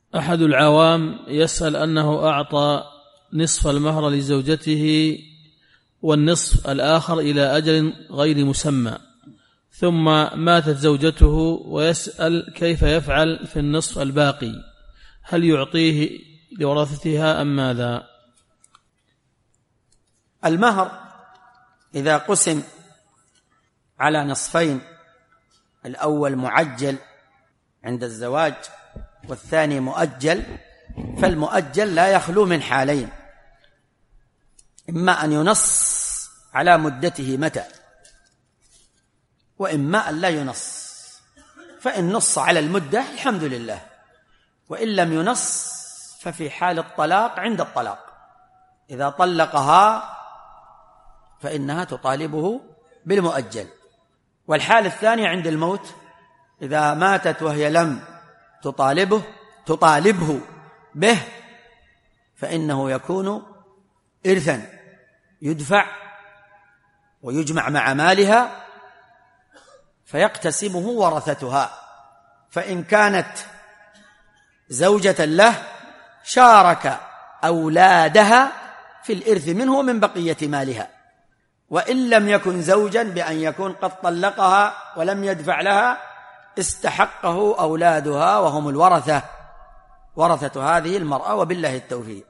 أحد العوام يسأل أنه أعطى نصف المهر لزوجته والنصف الآخر إلى أجل غير مسمى، ثم ماتت زوجته ويسأل كيف يفعل في النصف الباقي، هل يعطيه لورثتها أم ماذا؟ المهر إذا قسم على نصفين، الأول معجل عند الزواج والثاني مؤجل، فالمؤجل لا يخلو من حالين: إما أن ينص على مدته متى، وإما أن لا ينص. فإن نص على المدة الحمد لله، وإن لم ينص ففي حال الطلاق عند الطلاق إذا طلقها فإنها تطالبه بالمؤجل. والحال الثاني عند الموت، إذا ماتت وهي لم تطالبه به فإنه يكون إرثا يدفع ويجمع مع مالها فيقتسمه ورثتها. فإن كانت زوجة له شارك أولادها في الإرث منه ومن بقية مالها، وإن لم يكن زوجا بأن يكون قد طلقها ولم يدفع لها استحقه أولادها وهم الورثة، ورثة هذه المرأة، وبالله التوفيق.